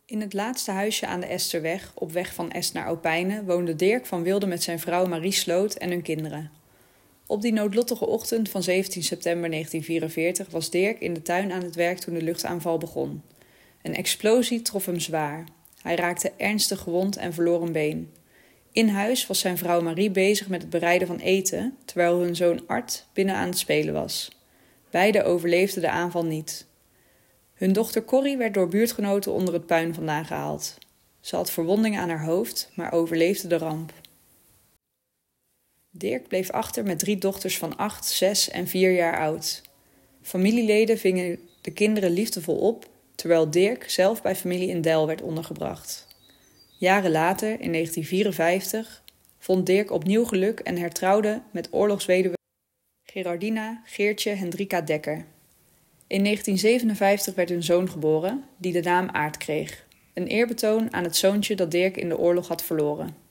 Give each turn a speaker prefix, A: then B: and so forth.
A: In het laatste huisje aan de Esterweg, op weg van Est naar Opijnen, woonde Dirk van Wilde met zijn vrouw Marie Sloot en hun kinderen. Op die noodlottige ochtend van 17 september 1944 was Dirk in de tuin aan het werk toen de luchtaanval begon. Een explosie trof hem zwaar. Hij raakte ernstig gewond en verloor een been. In huis was zijn vrouw Marie bezig met het bereiden van eten, terwijl hun zoon Art binnen aan het spelen was. Beiden overleefden de aanval niet. Hun dochter Corrie werd door buurtgenoten onder het puin vandaan gehaald. Ze had verwondingen aan haar hoofd, maar overleefde de ramp. Dirk bleef achter met 3 dochters van 8, 6 en 4 jaar oud. Familieleden vingen de kinderen liefdevol op, terwijl Dirk zelf bij familie in Deil werd ondergebracht. Jaren later, in 1954, vond Dirk opnieuw geluk en hertrouwde met oorlogsweduwe Gerardina Geertje Hendrika Dekker. In 1957 werd hun zoon geboren, die de naam Aart kreeg. Een eerbetoon aan het zoontje dat Dirk in de oorlog had verloren.